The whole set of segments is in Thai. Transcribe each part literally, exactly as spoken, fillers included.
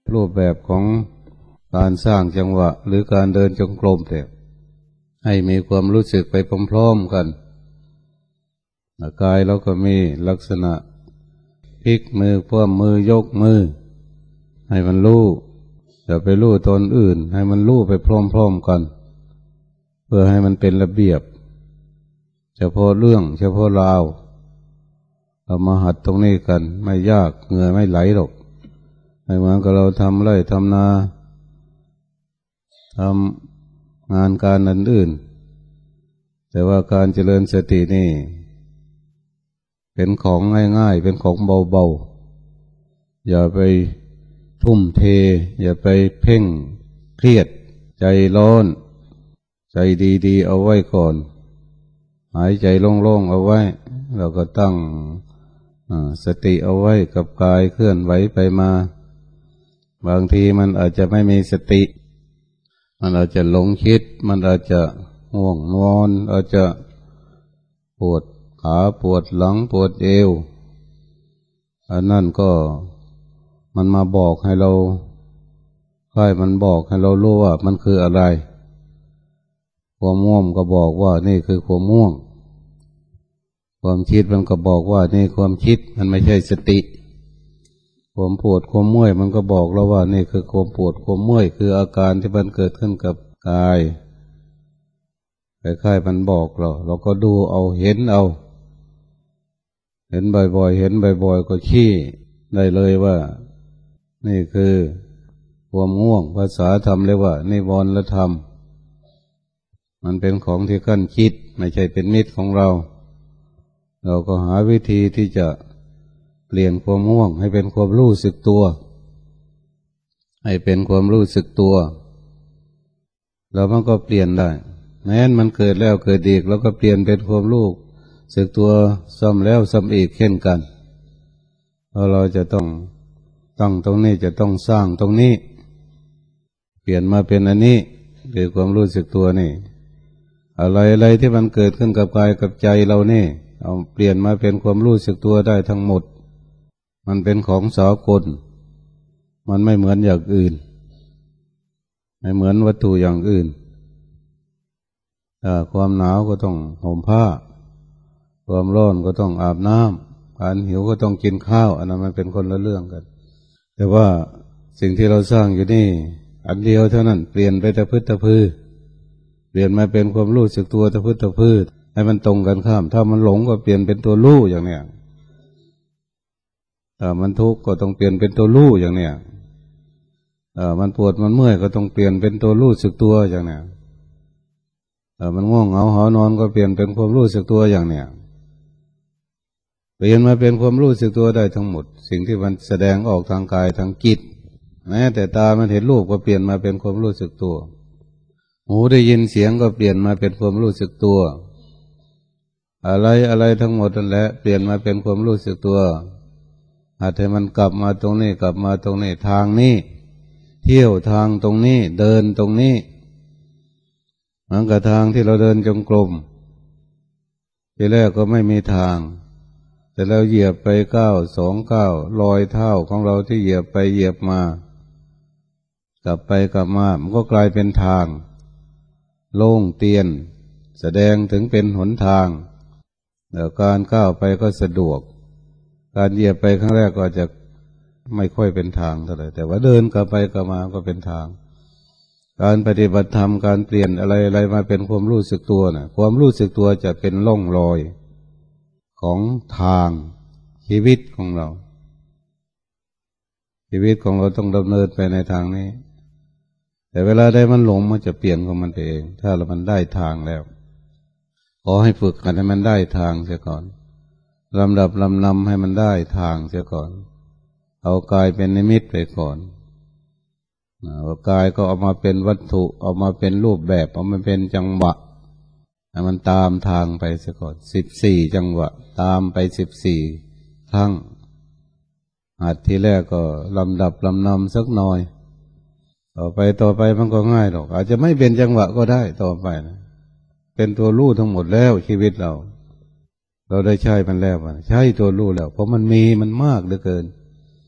รูปแบบของการสร้างจังหวะหรือการเดินจงกรมแต่ให้มีความรู้สึกไปพร้อมๆกันกายเราก็มีลักษณะพลิกมือคว่ำมือยกมือให้มันรู้อย่าไปรู้ตนอื่นให้มันรู้ไปพร้อมๆกันเพื่อให้มันเป็นระเบียบเฉพาะเรื่องเฉพาะราวเรามาหัดตรงนี้กันไม่ยากเหงื่อไม่ไหลหรอกไม่เหมือนกับเราทำไร่ทำนาทำงานการอื่นๆแต่ว่าการเจริญสตินี่เป็นของง่ายๆเป็นของเบาๆอย่าไปทุ่มเทอย่าไปเพ่งเครียดใจร้อนใจดีๆเอาไว้ก่อนหายใจโล่งๆเอาไว้เราก็ตั้งสติเอาไว้กับกายเคลื่อนไหวไปมาบางทีมันอาจจะไม่มีสติมันอาจจะหลงคิดมันอาจจะง่วงนอนอาจจะปวดขาปวดหลังปวดเอวอันนั้นก็มันมาบอกให้เราค่อยมันบอกให้เรารู้ว่ามันคืออะไรความง่วงก็บอกว่านี่คือความง่วงความคิดมันก็บอกว่านี่ความคิดมันไม่ใช่สติความปวดความเมื่อยมันก็บอกเราว่านี่คือความปวดความเมื่อยคืออาการที่มันเกิดขึ้นกับกายคล้ายๆมันบอกเราเราก็ดูเอาเห็นเอาเห็นบ่อยๆเห็นบ่อยๆก็ชี้ได้เลยว่านี่คือความง่วงภาษาธรรมเรียกว่านิวรณธรรมมันเป็นของที่กั้นคิดไม่ใช่เป็นมิตรของเราเราก็หาวิธีที่จะเปลี่ยนความง่วงให้เป็นความรู้สึกตัวให้เป็นความรู้สึกตัวแล้วมันก็เปลี่ยนได้แม้นมันเกิดแล้วเกิดอีกแล้วก็เปลี่ยนเป็นความรู้สึกตัวซ้ำแล้วซ้ำอีกเช่นกันเพราะเราจะต้องตั้งตรงนี้จะต้องสร้างตรงนี้เปลี่ยนมาเป็นอันนี้คือความรู้สึกตัวนี่อะไรอะไรที่มันเกิดขึ้นกับกายกับใจเรานี่เอาเปลี่ยนมาเป็นความรู้สึกตัวได้ทั้งหมดมันเป็นของสากลมันไม่เหมือนอย่างอื่นไม่เหมือนวัตถุอย่างอื่นถ้าความหนาวก็ต้องห่มผ้าความร้อนก็ต้องอาบน้ำการหิวก็ต้องกินข้าวอันนั้นมันเป็นคนละเรื่องกันแต่ว่าสิ่งที่เราสร้างอยู่นี่อันเดียวเท่านั้นเปลี่ยนไปแต่พืชแต่พืชเปลี่ยนมาเป็นความรู้สึกตัวแต่พืชแต่พืชให้มันตรงกันข้ามถ้ามันหลงก็เปลี่ยนเป็นตัวรู้อย่างเนี้ยถ้ามันทุกข์ก็ต้องเปลี่ยนเป็นตัวรู้อย่างเนี้ยถ้ามันปวดมันเมื่อยก็ต้องเปลี่ยนเป็นตัวรู้สึกตัวอย่างเนี้ยถ้ามันง่วงเหงาหอนอนก็เปลี่ยนเป็นความรู้สึกตัวอย่างเนี้ยเปลี่ยนมาเป็นความรู้สึกตัวได้ทั้งหมดสิ่งที่มันแสดงออกทางกายทางจิตแม้แต่ตามันเห็นรูปก็เปลี่ยนมาเป็นความรู้สึกตัวหูได้ยินเสียงก็เปลี่ยนมาเป็นความรู้สึกตัวอะไรอะไรทั้งหมดนั่นแหละเปลี่ยนมาเป็นความรู้สึกตัวอาจให้มันกลับมาตรงนี้กลับมาตรงนี้ทางนี้เที่ยวทางตรงนี้เดินตรงนี้เหมือนกับทางที่เราเดินจงกรมทีแรกก็ไม่มีทางแต่เราเหยียบไปก้าวสองก้าวรอยเท้าของเราที่เหยียบไปเหยียบมากลับไปกลับมามันก็กลายเป็นทางโล่งเตียนแสดงถึงเป็นหนทางแล้วการก้าวไปก็สะดวกการเหยียบไปครั้งแรกก็จะไม่ค่อยเป็นทางเท่าไหร่แต่ว่าเดินกลับไปกลับมาก็เป็นทางการปฏิบัติธรรมการเปลี่ยนอะไรอะไรมาเป็นความรู้สึกตัวนะความรู้สึกตัวจะเป็นร่องรอยของทางชีวิตของเราชีวิตของเราต้องดำเนินไปในทางนี้แต่เวลาได้มันหลงมันจะเปลี่ยนของมันเองถ้าเรามันได้ทางแล้วขอให้ฝึกกันให้มันได้ทางเสียก่อนลำดับลำนำให้มันได้ทางเสียก่อนเอากายเป็นนิมิตไปก่อนเอากายก็เอามาเป็นวัตถุเอามาเป็นรูปแบบเอามาเป็นจังหวะให้มันตามทางไปเสียก่อนสิบสี่จังหวะตามไปสิบสี่ครั้งหัดทีแรกก็ลำดับลำนำสักหน่อยต่อไปต่อไปมันก็ง่ายหรอกอาจจะไม่เป็นจังหวะก็ได้ต่อไปนะเป็นตัวรู้ทั้งหมดแล้วชีวิตเราเราได้ใช้มันแล้วใช้ตัวรู้แล้วเพราะมันมีมันมากเหลือเกิน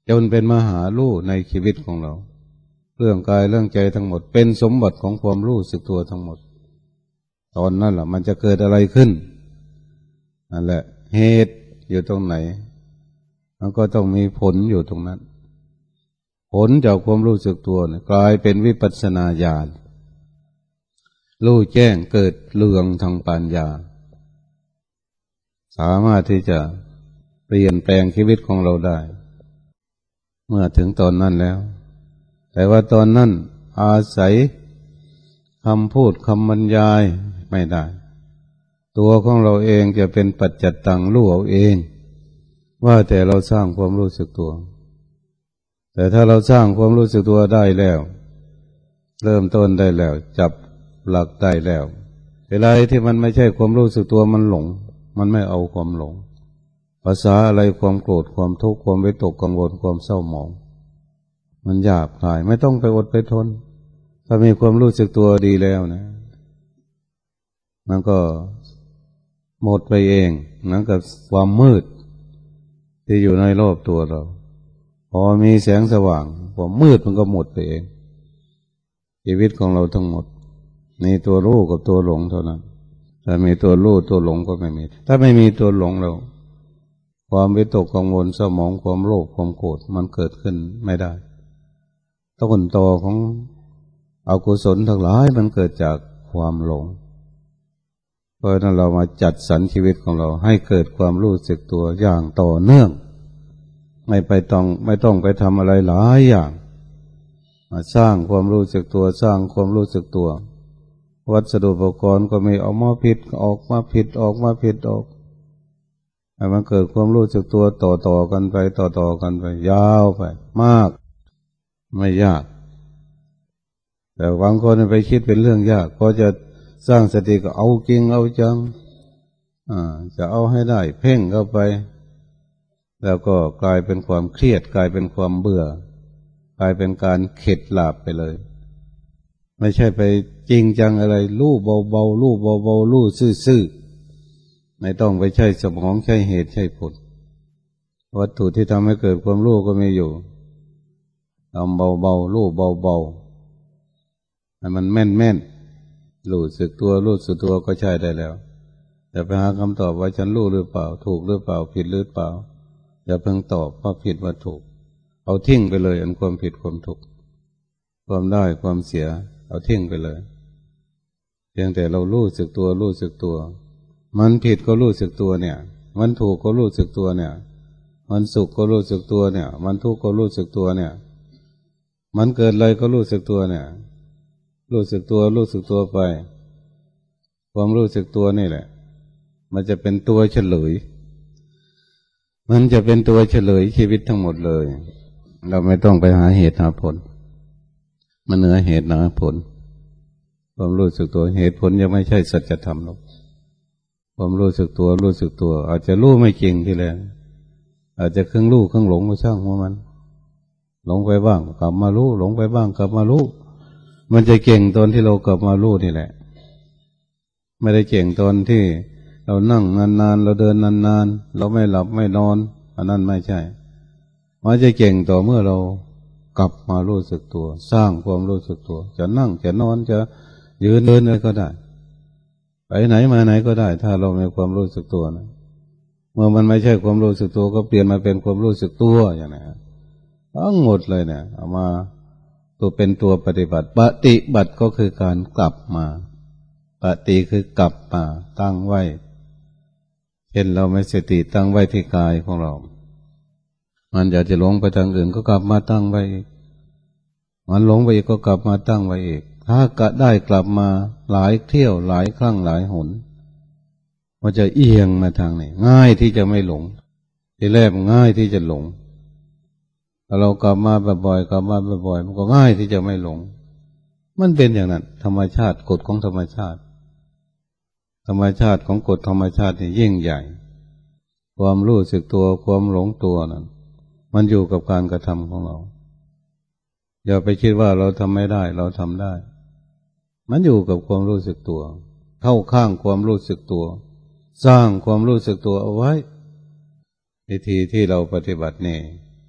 จนเป็นมหารู้ในชีวิตของเราเรื่องกายเรื่องใจทั้งหมดเป็นสมบัติของความรู้สึกตัวทั้งหมดตอนนั้นแหละมันจะเกิดอะไรขึ้นนั่นแหละเหตุอยู่ตรงไหนมันก็ต้องมีผลอยู่ตรงนั้นผลจากความรู้สึกตัวเนี่ยกลายเป็นวิปัสสนาญาณรู้แจ้งเกิดเรืองทางปัญญาสามารถที่จะเปลี่ยนแปลงชีวิตของเราได้เมื่อถึงตอนนั้นแล้วแต่ว่าตอนนั้นอาศัยคำพูดคำบรรยายไม่ได้ตัวของเราเองจะเป็นปัจจัตตังรู้เอาเองว่าแต่เราสร้างความรู้สึกตัวแต่ถ้าเราสร้างความรู้สึกตัวได้แล้วเริ่มต้นได้แล้วจับหลักได้แล้วเวลาที่มันไม่ใช่ความรู้สึกตัวมันหลงมันไม่เอาความหลงภาษาอะไรความโกรธความทุกข์ความวิตกกังวลความเศร้าหมองมันหยาบคายไม่ต้องไปอดไปทนถ้ามีความรู้สึกตัวดีแล้วนะมันก็หมดไปเองเหมือนกับความมืดที่อยู่ในรอบตัวเราพอมีแสงสว่างความมืดมันก็หมดไปเองชีวิตของเราทั้งหมดมีตัวรู้กับตัวหลงเท่านั้นถ้ามีตัวรู้ตัวหลงก็ไม่มีถ้าไม่มีตัวหลงเราความวิตกกังวลเศร้าหมองความโลภความโกรธมันเกิดขึ้นไม่ได้ต้นตอของอกุศลทั้งหลายมันเกิดจากความหลงเพราะนั้นเรามาจัดสรรชีวิตของเราให้เกิดความรู้สึกตัวอย่างต่อเนื่องไม่ไปต้องไม่ต้องไปทำอะไรหลายอย่างมาสร้างความรู้สึกตัวสร้างความรู้สึกตัววัสดุอุปกรณ์ก็มีออกมาผิดออกมาผิดออกมาผิดออกให้มันเกิดความรู้สึกตัวต่อต่อกันไปต่อต่อกันไปยาวไปมากไม่ยากแต่บางคนไปคิดเป็นเรื่องยากพอจะสร้างสติก็เอาจริงเอาจังอ่าจะเอาให้ได้เพ่งเข้าไปแล้วก็กลายเป็นความเครียดกลายเป็นความเบื่อกลายเป็นการเข็ดหลาบไปเลยไม่ใช่ไปจริงจังอะไรลู่เบาๆลู่เบาๆลู่ซื่อๆไม่ต้องไปใช้สมองใช้เหตุใช้ผลวัตถุที่ทำให้เกิดความรู้ก็มีอยู่ทำเบาๆลู่เบาๆให้มันแม่นๆรู้สึกตัวรู้สึกตัวก็ใช้ได้แล้วอย่าไปหาคำตอบว่าฉันรู้หรือเปล่าถูกหรือเปล่าผิดหรือเปล่าอย่าเพิ่งตอบว่าผิดว่าถูกเอาทิ้งไปเลยอันความผิดความถูกความได้ความเสียเอาทิ้งไปเลยเพียงแต่เรารู้สึกตัวรู้สึกตัวมันผิดก็รู้สึกตัวเนี่ยมันถูกก็รู้สึกตัวเนี่ยมันสุขก็รู้สึกตัวเนี่ยมันทุกข์ก็รู้สึกตัวเนี่ยมันเกิดอะไรก็รู้สึกตัวเนี่ยรู้สึกตัวรู้สึกตัวไปความรู้สึกตัวนี่แหละมันจะเป็นตัวเฉลยมันจะเป็นตัวเฉลยชีวิตทั้งหมดเลยเราไม่ต้องไปหาเหตุหาผลมันเหนือเหตุเหนือผลความรู้สึกตัวเหตุผลยังไม่ใช่สัจธรรมหรอกความรู้สึกตัวรู้สึกตัวอาจจะรู้ไม่จริงทีแรกอาจจะครึ่งรู้ครึ่งหลงก็ช่างหัวมันหลงไปบ้างกลับมารู้หลงไปบ้างกลับมารู้มันจะเก่งตอนที่เรากลับมารู้นี่แหละไม่ได้เก่งตอนที่เรานั่งนานๆเราเดินนานๆเราไม่หลับไม่นอนอันนั้นไม่ใช่มันจะเก่งต่อเมื่อเรากลับมารู้สึกตัวสร้างความรู้สึกตัวจะนั่งจะนอนจะยืนเดินอะไรก็ได้ไปไหนมาไหนก็ได้ถ้าเรามีความรู้สึกตัวนะเมื่อมันไม่ใช่ความรู้สึกตัวก็เปลี่ยนมาเป็นความรู้สึกตัวอย่างนี้ทั้งหมดเลยเนี่ยเอามาตัวเป็นตัวปฏิบัติปฏิบัติก็คือการกลับมาปฏิคือกลับมาตั้งไว้เช่นเราไม่สติตั้งไว้ที่กายของเรามันอยากจะหลงไปทางอื่นก็กลับมาตั้งไว้อีกมันหลงไปอีกก็กลับมาตั้งไว้อีกถ้ากะได้กลับมาหลายเที่ยวหลายครั้งหลายหนมันจะเอียงมาทางไหนง่ายที่จะไม่หลงทีแรกง่ายที่จะหลงถ้าเรากลับมาบ่อยๆกลับมาบ่อยๆมันก็ง่ายที่จะไม่หลงมันเป็นอย่างนั้นธรรมชาติกฎของธรรมชาติธรรมชาติของกฎธรรมชาตินี่ยิ่งใหญ่ความรู้สึกตัวความหลงตัวนั้นมันอยู่กับการกระทำของเราอย่าไปคิดว่าเราทำไม่ได้เราทำได้มันอยู่กับความรู้สึกตัวเข้าข้างความรู้สึกตัวสร้างความรู้สึกตัวเอาไว้วิธีที่เราปฏิบัตินี่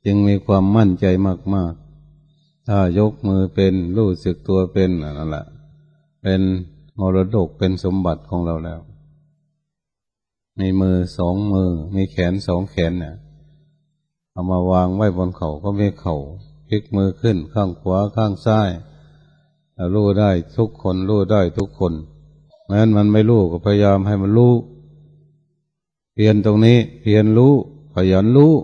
จึงมีความมั่นใจมากๆถ้ายกมือเป็นรู้สึกตัวเป็นนั่นแหละเป็นมรดกเป็นสมบัติของเราแล้วมีมือสองมือมีแขนสองแขนเนี่ยเอามาวางไว้บนเข่าก็มีเข่าพลิกมือขึ้นข้างขวาข้างซ้ายรู้ได้ทุกคนรู้ได้ทุกคนแม้มันไม่รู้ก็พยายามให้มันรู้เพียรตรงนี้เพียรรู้ขยันรู้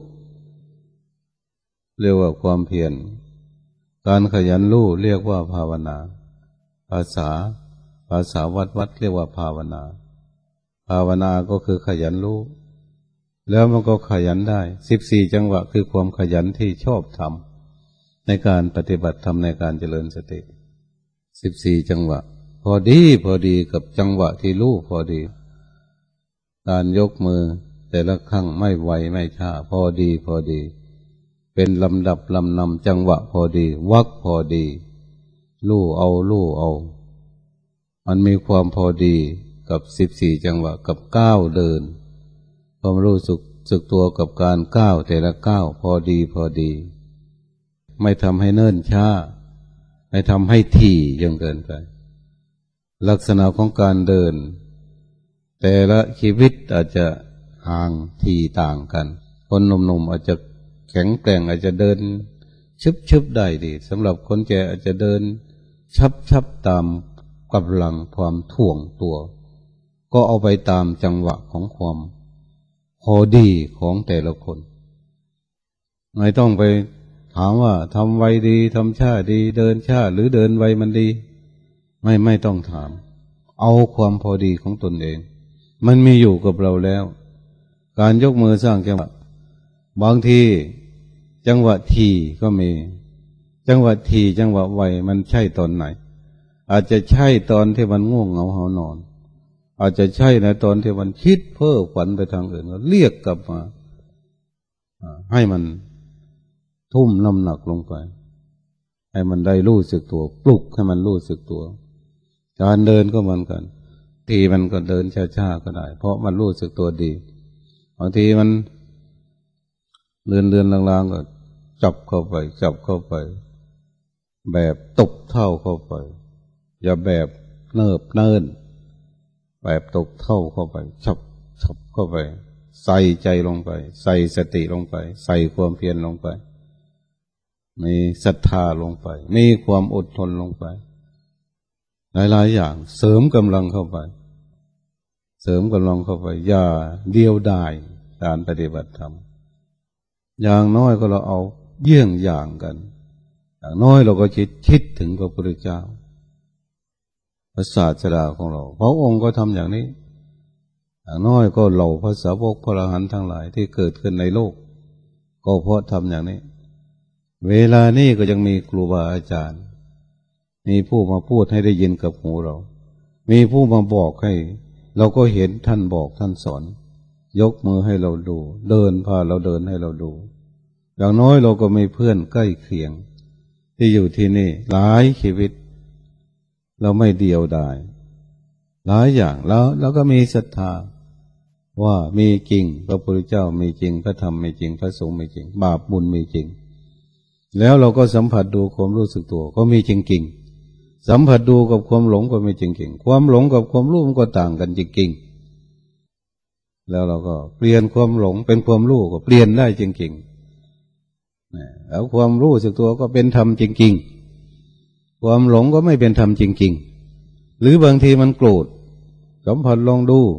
เรียกว่าความเพียรการขยันรู้เรียกว่าภาวนาภาษาภาษาวัดวัดเรียกว่าภาวนาภาวนาก็คือขยันรู้แล้วมันก็ขยันได้สิบสี่จังหวะคือความขยันที่ชอบทำในการปฏิบัติธรรมในการเจริญสติสิบสี่จังหวะพอดีพอดีกับจังหวะที่รู้พอดีการยกมือแต่ละครั้งไม่ไวไม่ช้าพอดีพอดีเป็นลำดับลำนำจังหวะพอดีวรรคพอดีรู้เอารู้เอามันมีความพอดีกับสิบสี่จังหวะกับก้าวเดินความรู้สึกสึกตัวกับการก้าวแต่ละก้าวพอดีพอดีไม่ทำให้เนิ่นช้าไม่ทำให้ถี่จนเกินไปลักษณะของการเดินแต่ละชีวิตอาจจะห่างถี่ต่างกันคนหนุ่มๆอาจจะแข็งแกร่งอาจจะเดินชึบๆได้ดีสำหรับคนแก่อาจจะเดินชับๆตามกำลังความถ่วงตัวก็เอาไปตามจังหวะของความพอดีของแต่ละคนไม่ต้องไปถามว่าทำไวดีทำช้าดีเดินช้าหรือเดินไวมันดีไม่ไม่ต้องถามเอาความพอดีของตนเองมันมีอยู่กับเราแล้วการยกมือสร้างจังหวะบางทีจังหวะทีก็มีจังหวะทีจังหวะไวมันใช่ตอนไหนอาจจะใช่ตอนที่มันง่วงเหงาหานอนอาจจะใช่ในตอนที่มันคิดเพ้อฝันไปทางอื่นก็เรียกกลับมาให้มันทุ่มน้ำหนักลงไปให้มันได้รู้สึกตัวปลุกให้มันรู้สึกตัวการเดินก็เหมือนกันทีมันก็เดินช้าๆก็ได้เพราะมันรู้สึกตัวดีบางทีมันเลื่อนๆลางๆก็จับเข้าไปจับเข้าไปแบบตบเท่าเข้าไปอย่าแบบเนิบเนินแบบตกเท่าเข้าไปฉับฉับเข้าไปใส่ใจลงไปใส่สติลงไปใส่ความเพียรลงไปมีศรัทธาลงไปมีความอดทนลงไปหลายๆอย่างเสริมกำลังเข้าไปเสริมกำลังเข้าไปอย่าเดียวดายการปฏิบัติธรรมอย่างน้อยก็เราเอาเยี่ยงอย่างกันอย่างน้อยเราก็คิดคิดถึงพระพุทธเจ้าพระศาสดาของเราพระองค์ก็ทำอย่างนี้อย่างน้อยก็เหล่าพระสาวกพระอรหันต์ทั้งหลายที่เกิดขึ้นในโลกก็เพราะทำอย่างนี้เวลานี้ก็ยังมีครูบาอาจารย์มีผู้มาพูดให้ได้ยินกับหูเรามีผู้มาบอกให้เราก็เห็นท่านบอกท่านสอนยกมือให้เราดูเดินพาเราเดินให้เราดูอย่างน้อยเราก็มีเพื่อนใกล้เคียงที่อยู่ที่นี่หลายชีวิตเราไม่เดียวดายหลายอย่างแล้วเราก็มีศรัทธาว่ามีจริงพระพุทธเจ้ามีจริงพระธรรมมีจริงพระสงฆ์มีจริงบาปบุญมีจริงแล้วเราก็สัมผัสดูความรู้สึกตัวก็มีจริงๆสัมผัสดูกับความหลงก็มีจริงๆความหลงกับความรู้มันก็ต่างกันจริงๆแล้วเราก็เปลี่ยนความหลงเป็นความรู้ก็เปลี่ยนได้จริงๆแล้วความรู้สึกตัวก็เป็นธรรมจริงๆความหลงก็ไม่เป็นธรรมจริงๆหรือบางทีมันโกรธสัมผัสลองดู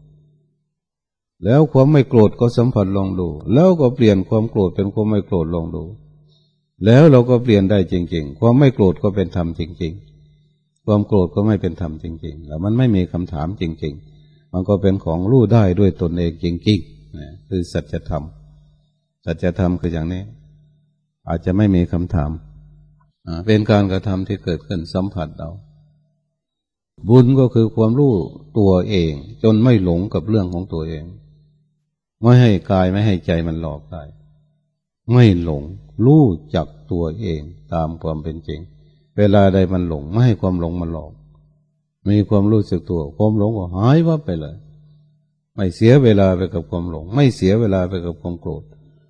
แล้วความไม่โกรธก็สัมผัสลองดูแล้วก็เปลี่ยนความโกรธเป็นความไม่โกรธลองดูแล้วเราก็เปลี่ยนได้จริงๆความไม่โกรธก็เป็นธรรมจริงๆความโกรธก็ไม่เป็นธรรมจริงๆแล้วมันไม่มีคำถามจริงๆมันก็เป็นของรู้ได้ด้วยตนเองจริงๆนะคือสัจธรรมสัจธรรมคืออย่างนี้อาจจะไม่มีคำถามเป็นการกระทำที่เกิดขึ้นสัมผัสเราบุญก็คือความรู้ตัวเองจนไม่หลงกับเรื่องของตัวเองไม่ให้กายไม่ให้ใจมันหลอกได้ไม่หลงรู้จักตัวเองตามความเป็นจริงเวลาใดมันหลงไม่ให้ความหลงมันหลอกมีความรู้สึกตัวความหลงก็หายวับไปเลยไม่เสียเวลาไปกับความหลงไม่เสียเวลาไปกับความโกรธ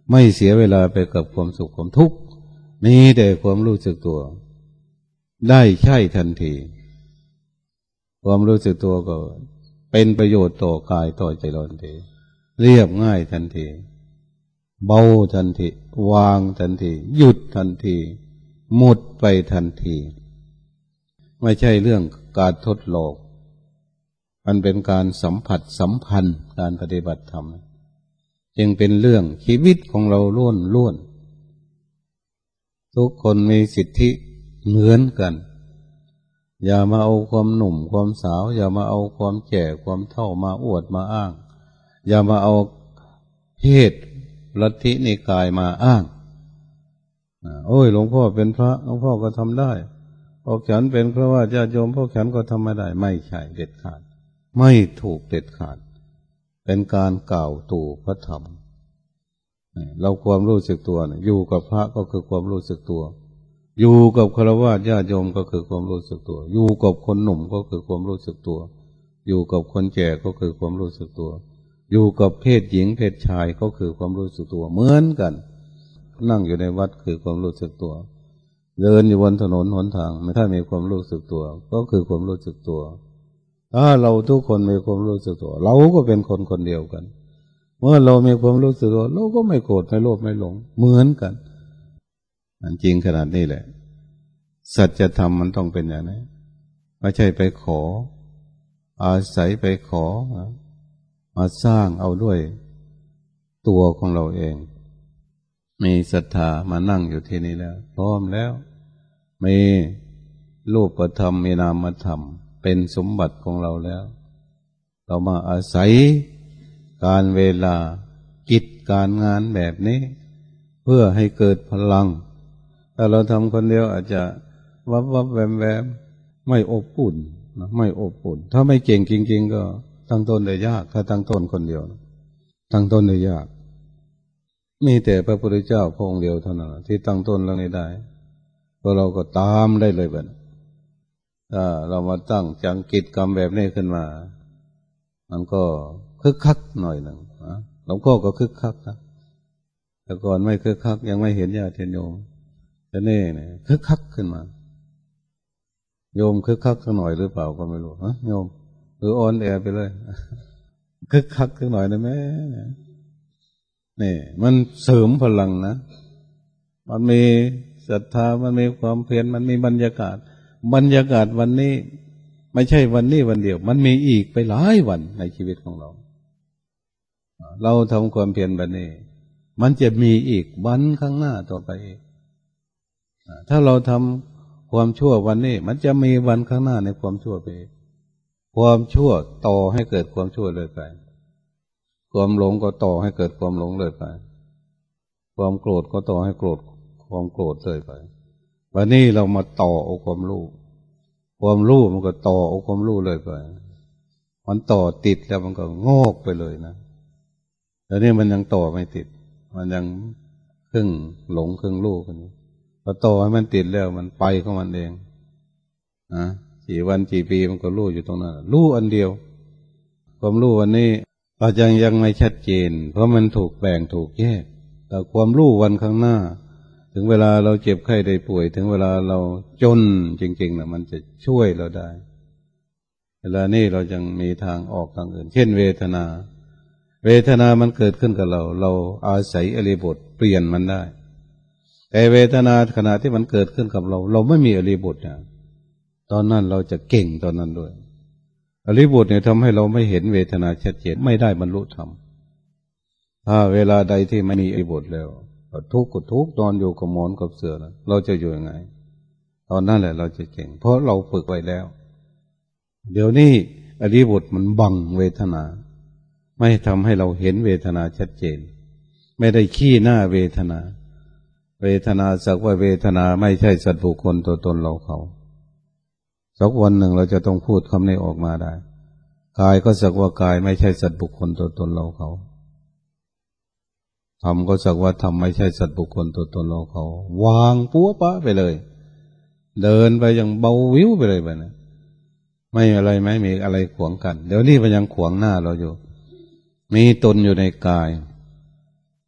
ไม่เสียเวลาไปกับความสุขความทุกข์มีแต่ความรู้สึกตัวได้ใช่ทันทีความรู้สึกตัวก็เป็นประโยชน์ต่อกายต่อใจเราทันทีเรียบง่ายทันทีเบาทันทีวางทันทีหยุดทันทีหมดไปทันทีไม่ใช่เรื่องการทดลองมันเป็นการสัมผัสสัมพันธ์การปฏิบัติธรรมจึงเป็นเรื่องชีวิตของเราล้วนล้วนทุกคนมีสิทธิเหมือนกันอย่ามาเอาความหนุ่มความสาวอย่ามาเอาความแก่ความเฒ่ามาอวดมาอ้างอย่ามาเอาเพศลัทธินิกายมาอ้างโอ้ยหลวงพ่อเป็นพระหลวงพ่อก็ทำได้พวกฉันเป็นพระว่าญาติโยมพวกฉันก็ทำไม่ได้ไม่ใช่เด็ดขาดไม่ถูกเด็ดขาดเป็นการกล่าวตู่พระธรรมเราความรู้สึกตัวอยู่กับพระก็คือความรู้สึกตัวอยู่กับฆราวาสญาติโยมก็คือความรู้สึกตัวอยู่กับคนหนุ่มก็คือความรู้สึกตัวอยู่กับคนแก่ก็คือความรู้สึกตัวอยู่กับเพศหญิงเพศชายก็คือความรู้สึกตัวเหมือนกันนั่งอยู่ในวัดคือความรู้สึกตัวเดินอยู่บนถนนหนทางไม่ถ้ามีความรู้สึกตัวก็คือความรู้สึกตัวถ้าเราทุกคนมีความรู้สึกตัวเราก็เป็นคนคนเดียวกันเมื่อเรามีความรู้สึกตัวเราก็ไม่โกรธไม่โลภไม่หลงเหมือนกันมันจริงขนาดนี้แหละสัจธรรมมันต้องเป็นอย่างนี้ไม่ใช่ไปขออาศัยไปขอมาสร้างเอาด้วยตัวของเราเองมีศรัทธามานั่งอยู่ที่นี่แล้วพร้อมแล้วมีรูปธรรมมีนามธรรมเป็นสมบัติของเราแล้วเรามาอาศัยการเวลากิจการงานแบบนี้เพื่อให้เกิดพลังถ้าเราทำคนเดียวอาจจะวับวับแวมแวมไม่อบอุ่นไม่อบอุ่นถ้าไม่เก่งจริงๆก็ตั้งต้นได้ยากถ้าตั้งต้นคนเดียวตั้งต้นได้ยากมีแต่พระพุทธเจ้าพระองค์เดียวเท่านั้นที่ตั้งต้นแล้วนี้ได้พวกเราก็ตามได้เลยแบบถ้าเรามาตั้งจังกิจกรรมแบบนี้ขึ้นมามันก็คึกคักหน่อยหนึ่งหลวงพ่อก็คึกคักนะแต่ก่อนไม่คึกคักยังไม่เห็นญาติโยมแต่นี่เนี่ยคึกคักขึ้นมาโยมคึกคักสักหน่อยหรือเปล่าก็ไม่รู้ฮะโยมหรืออ่อนแอไปเลยคึกคักสักหน่อยนะแม่นี่มันเสริมพลังนะมันมีศรัทธามันมีความเพียรมันมีบรรยากาศบรรยากาศวันนี้ไม่ใช่วันนี้วันเดียวมันมีอีกไปหลายวันในชีวิตของเราเราทำความเพียรวันนี้มันจะมีอีกวันข้างหน้าต่อไปอีกถ้าเราทำความชั่ววันนี้มันจะมีวันข้างหน้าในความชั่วไปอีกความชั่วต่อให้เกิดความชั่วเลยไปความหลงก็ต่อให้เกิดความหลงเลยไปความโกรธก็ต่อให้โกรธความโกรธเลยไปวันนี้เรามาต่อเอาความรู้ความรู้มันก็ต่อเอาความรู้เลยไปมันต่อติดแล้วมันก็งอกไปเลยนะแต่นี่มันยังต่อไม่ติดมันยังครึ่งหลงครึ่งรู้กันพอต่อให้มันติดแล้วมันไปของมันเองนะกี่วันกี่ปีมันก็รู้อยู่ตรงนั้นรู้อันเดียวความรู้วันนี้อาจจะยังไม่ชัดเจนเพราะมันถูกแบ่งถูกแยกแต่ความรู้วันข้างหน้าถึงเวลาเราเจ็บไข้ได้ป่วยถึงเวลาเราจนจริงๆนะมันจะช่วยเราได้เวลานี้เรายังมีทางออกทางอื่นเช่นเวทนาเวทนามันเกิดขึ้นกับเราเราอาศัยอริบทเปลี่ยนมันได้แต่เวทนาขณะที่มันเกิดขึ้นกับเราเราไม่มีอริบทนะตอนนั้นเราจะเก่งตอนนั้นด้วยอริบทเนี่ยทำให้เราไม่เห็นเวทนาชัดเจนไม่ได้บรรลุธรรมถ้าเวลาใดที่ไม่มีอริบทแล้วทุกข์ก็ทุกข์นอนอยู่กับหมอนกับเสื่อนะเราจะอยู่ยังไงตอนนั้นแหละเราจะเก่งเพราะเราฝึกไว้แล้วเดี๋ยวนี้อริบทมันบังเวทนาไม่ทำให้เราเห็นเวทนาชัดเจนไม่ได้ขี้หน้าเวทนาเวทนาสักว่าเวทนาไม่ใช่สัตว์บุคคลตัวตนเราเขาสักวันหนึ่งเราจะต้องพูดคำนี้ออกมาได้กายก็สักว่ากายไม่ใช่สัตว์บุคคลตัวตนเราเขาธรรมก็สักว่าธรรมไม่ใช่สัตว์บุคคลตัวตนเราเขาวางปัวปะไปเลยเดินไปอย่างเบาวิวไปเลยไปนะไม่อะไรไม่มีอะไรขวางกันเดี๋ยวนี้มันยังขวางหน้าเราอยู่มีตนอยู่ในกาย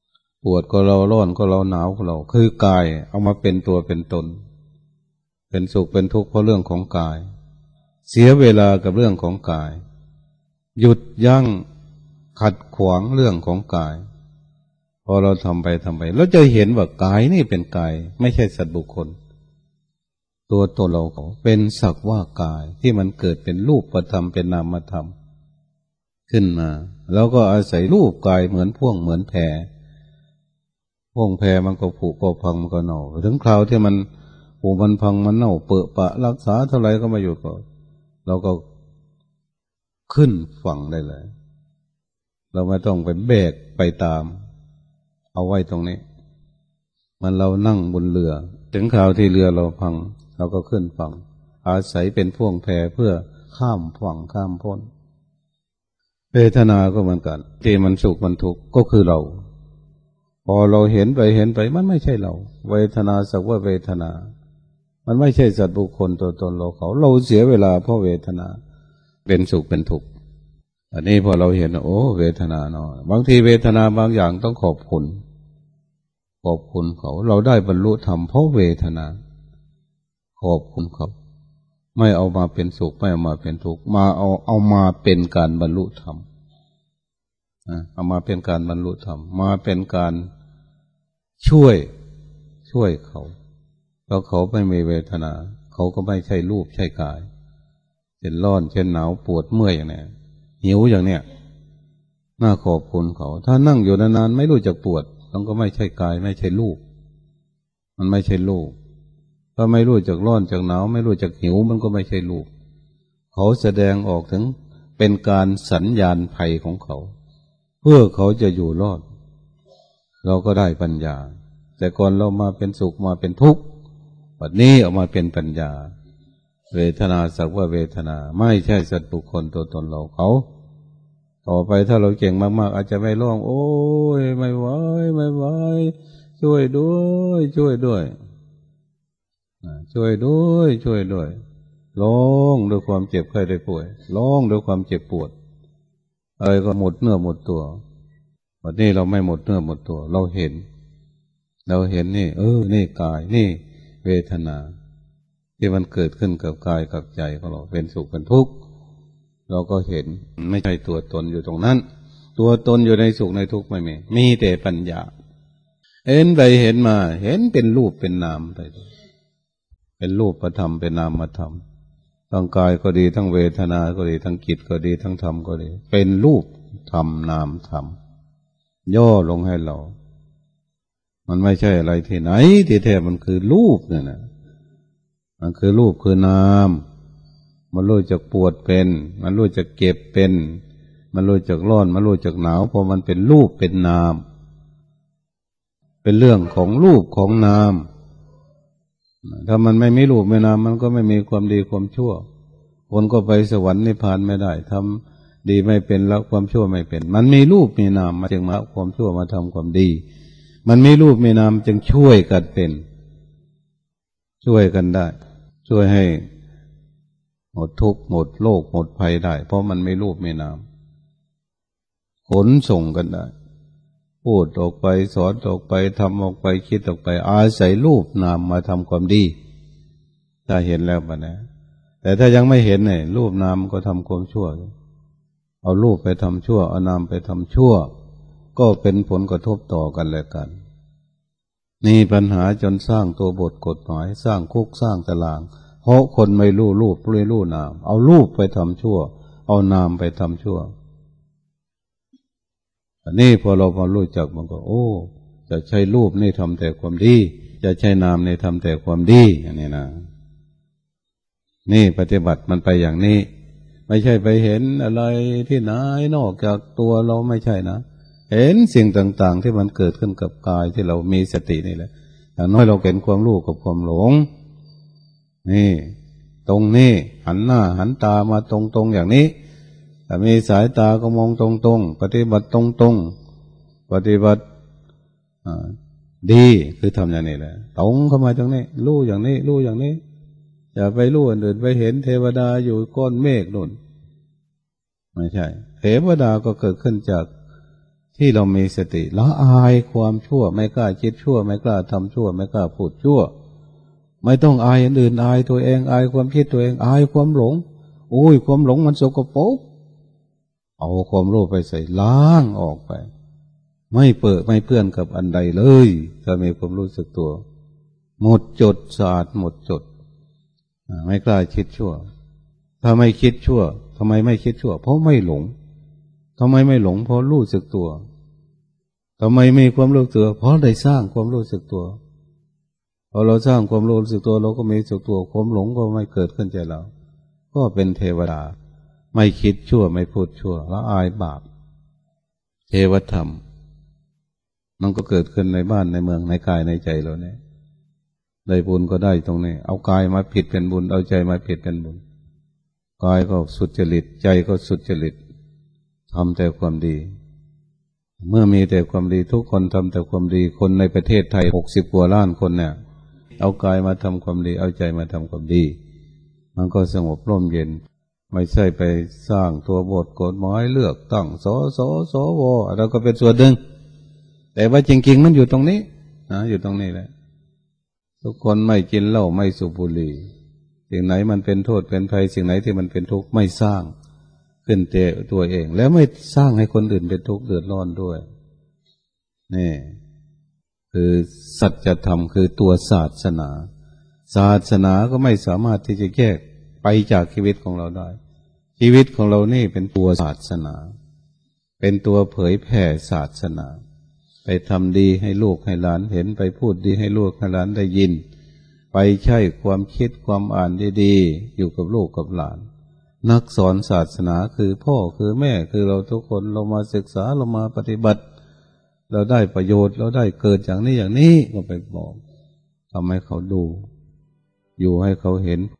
ปวดก็เราร้อนก็เราหนาวก็เราคือกายเอามาเป็นตัวเป็นตนเป็นสุขเป็นทุกข์เพราะเรื่องของกายเสียเวลากับเรื่องของกายหยุดยั้งขัดขวางเรื่องของกายพอเราทำไปทำไปเราจะเห็นว่ากายนี่เป็นกายไม่ใช่สัตว์บุคคลตัวตนเราเป็นสักว่ากายที่มันเกิดเป็นรูปธรรมเป็นนามธรรมขึ้นมาแล้วก็อาศัยรูปกายเหมือนพ่วงเหมือนแพพ่วงแพมันก็ผุก็พังมันก็เน่าถึงคราวที่มันผุมันพังมันเน่าเปื้อะปะรักษาเท่าไรก็ไม่อยู่ก็เราก็ขึ้นฝั่งได้เลยเราไม่ต้องไปแบกไปตามเอาไว้ตรงนี้มันเรานั่งบนเรือถึงคราวที่เรือเราพังเราก็ขึ้นฝั่งอาศัยเป็นพ่วงแพเพื่อข้ามฝั่งข้ามพ้นเวทนาก็เหมือนกันที่มันสุขมันทุกข์ก็คือเราพอเราเห็นไปเห็นไปมันไม่ใช่เราเวทนาสักว่าเวทนามันไม่ใช่สัตว์บุคคลตัวตนเราเขาเราเสียเวลาเพราะเวทนาเป็นสุขเป็นทุกข์อันนี้พอเราเห็นโอ้เวทนาเนาะบางทีเวทนาบางอย่างต้องขอบคุณขอบคุณเขาเราได้บรรลุธรรมเพราะเวทนาขอบคุณเขาไม่เอามาเป็นสุขไม่เอามาเป็นทุกข์มาเอาเอามาเป็นการบรรลุธรรมเอามาเป็นการบรรลุธรรมมาเป็นการช่วยช่วยเขาเพราะเขาไม่มีเวทนาเขาก็ไม่ใช่รูปใช่กายเช่นร้อนเช่นหนาวปวดเมื่อยอย่างนี้หิวอย่างเนี้ยน่าขอบคุณเขาถ้านั่งอยู่นานๆไม่รู้จักปวดมันก็ไม่ใช่กายไม่ใช่รูปมันไม่ใช่รูปถ้าไม่รู้จักร้อนจักหนาวไม่รู้จักหิวมันก็ไม่ใช่รูปเขาแสดงออกถึงเป็นการสัญญาณภัยของเขาเพื่อเขาจะอยู่รอดเราก็ได้ปัญญาแต่ก่อนเรามาเป็นสุขมาเป็นทุกข์บัดนี้ออกมาเป็นปัญญาเวทนาสักว่าเวทนาไม่ใช่สัตว์บุคคลตัวตนเราเขาต่อไปถ้าเราเก่งมากๆอาจจะไม่ร้องโอ้ยไม่ไหวไม่ไหวช่วยด้วยช่วยด้วยช่วยด้วยช่วยด้วยร้องด้วยความเจ็บไข้ได้ป่วยร้องด้วยความเจ็บปวดอะไรก็หมดเนื้อหมดตัววันนี้เราไม่หมดเนื้อหมดตัวเราเห็นเราเห็นนี่เออนี่กายนี่เวทนาที่มันเกิดขึ้นกับกายกับใจของเราเป็นสุขเป็นทุกข์เราก็เห็นไม่ใช่ตัวตนอยู่ตรงนั้นตัวตนอยู่ในสุขในทุกข์ไม่มีมีแต่ปัญญาเห็นไปเห็นมาเห็นเป็นรูปเป็นนามไปเป็นรูปธรรมเป็นนามธรรมทั้งกายก็ดีทั้งเวทนาก็ดีทั้งจิตก็ดีทั้งธรรมก็ดีเป็นรูปธรรมนามธรรมย่อลงให้เรามันไม่ใช่อะไรที่ไหนที่แท้มันคือรูปเนี่ยนะมันคือรูปคือนามมันรู้จักปวดเป็นมันรู้จักเก็บเป็นมันรู้จักร้อนมันรู้จักหนาวเพราะมันเป็นรูปเป็นนามเป็นเรื่องของรูปของนามถ้ามันไม่มีรูปไม่นามมันก็ไม่มีความดีความชั่วคนก็ไปสวรรค์นิพพานไม่ได้ทำดีไม่เป็นแล้วความชั่วไม่เป็นมันมีรูปมีนามมาจึงมาความชั่วมาทำความดีมันมีรูปมีนามจึงช่วยกันเป็นช่วยกันได้ช่วยให้หมดทุกข์หมดโรคหมดภัยได้เพราะมันไม่รูปไม่นามขนส่งกันได้พูดออกไปสอนออกไปทำออกไปคิดออกไปอาศัยรูปนามมาทำความดีถ้าเห็นแล้วปะนะแต่ถ้ายังไม่เห็นเนี่ยรูปนามก็ทำความชั่วเอารูปไปทำชั่วเอานามไปทำชั่วก็เป็นผลกระทบต่อกันและกันนี่ปัญหาจนสร้างตัวบทกฎหมายสร้างคุกสร้างตารางเพราะคนไม่รู้รูปไม่รู้นามเอารูปไปทำชั่วเอานามไปทำชั่วอันนี้พอเราพอรู้จักมันก็โอ้จะใช้รูปนี่ทำแต่ความดีจะใช้นามนี่ทำแต่ความดีอันนี้นะนี่ปฏิบัติมันไปอย่างนี้ไม่ใช่ไปเห็นอะไรที่ไหนนอกจากตัวเราไม่ใช่นะเห็นสิ่งต่างๆที่มันเกิดขึ้นกับกายที่เรามีสตินี่แหละอย่างน้อยเราเห็นความรู้กับความหลงนี่ตรงนี้หันหน้าหันตามาตรงๆอย่างนี้ถ้ามีสายตาก็มองตรงๆปฏิบัติตรงๆปฏิบัติดีคือทำอย่างนี้แหละตรงเข้ามาตรงนี้รู้อย่างนี้รู้อย่างนี้อย่าไปรู้อันอื่นไปเห็นเทวดาอยู่ก้อนเมฆนู่นไม่ใช่เทวดาก็เกิดขึ้นจากเทที่เรามีสติละอายความชั่วไม่กล้าคิดชั่วไม่กล้าทำชั่วไม่กล้าพูดชั่วไม่ต้องอายคนอื่นอายตัวเองอายความคิดตัวเองอายความหลงโอ้ยความหลงมันสกปรกเอาความรู้ไปใส่ล้างออกไปไม่เปื้อนไม่เปื้อนกับอันใดเลยถ้ามีความรู้สึกตัวหมดจดสะอาดหมดจดไม่กล้าคิดชั่วถ้าไม่คิดชั่วทำไมไม่คิดชั่วเพราะไม่หลงทำไมไม่หลงเพราะรู้สึกตัวทำไมมีความรู้สึกตัวเพราะได้สร้างความรู้สึกตัวพอเราสร้างความรู้สึกตัวเราก็มีสึกตัวความหลงก็ไม่เกิดขึ้นใจเราก็เป็นเทวดาไม่คิดชั่วไม่พูดชั่วละอายบาปเทวธรรมมันก็เกิดขึ้นในบ้านในเมืองในกายในใจเราเนี่ยได้บุญก็ได้ตรงนี้เอากายมาผิดเป็นบุญเอาใจมาผิดเป็นบุญกายก็สุจริตใจก็สุจริตทำแต่ความดีเมื่อมีแต่ความดีทุกคนทำแต่ความดีคนในประเทศไทยหกสิบกว่าล้านคนเนี่ยเอากายมาทำความดีเอาใจมาทำความดีมันก็สงบร่มเย็นไม่ใช่ไปสร้างตัวบทกฎหมายเลือกตั้งสสสวเราก็เป็นส่วนหนึ่งแต่ว่าจริงๆมันอยู่ตรงนี้นะอยู่ตรงนี้แหละทุกคนไม่กินเหล้าไม่สูบบุหรี่สิ่งไหนมันเป็นโทษเป็นภัยสิ่งไหนที่มันเป็นทุกข์ไม่สร้างขึ้นเตะตัวเองแล้วไม่สร้างให้คนอื่นเป็นทุกข์เดือดร้อนด้วยนี่คือสัจธรรมคือตัวศาสนาศาสนาก็ไม่สามารถที่จะแยกไปจากชีวิตของเราได้ชีวิตของเรานี่เป็นตัวศาสนาเป็นตัวเผยแผ่ศาสนาไปทำดีให้ลูกให้หลานเห็นไปพูดดีให้ลูกให้หลานได้ยินไปใช้ความคิดความอ่านดีๆอยู่กับลูกกับหลานนักสอนศาสนาคือพ่อคือแม่คือเราทุกคนเรามาศึกษาเรามาปฏิบัติเราได้ประโยชน์เราได้เกิดอย่างนี้อย่างนี้ก็ไปบอกทำให้เขาดูอยู่ให้เขาเห็น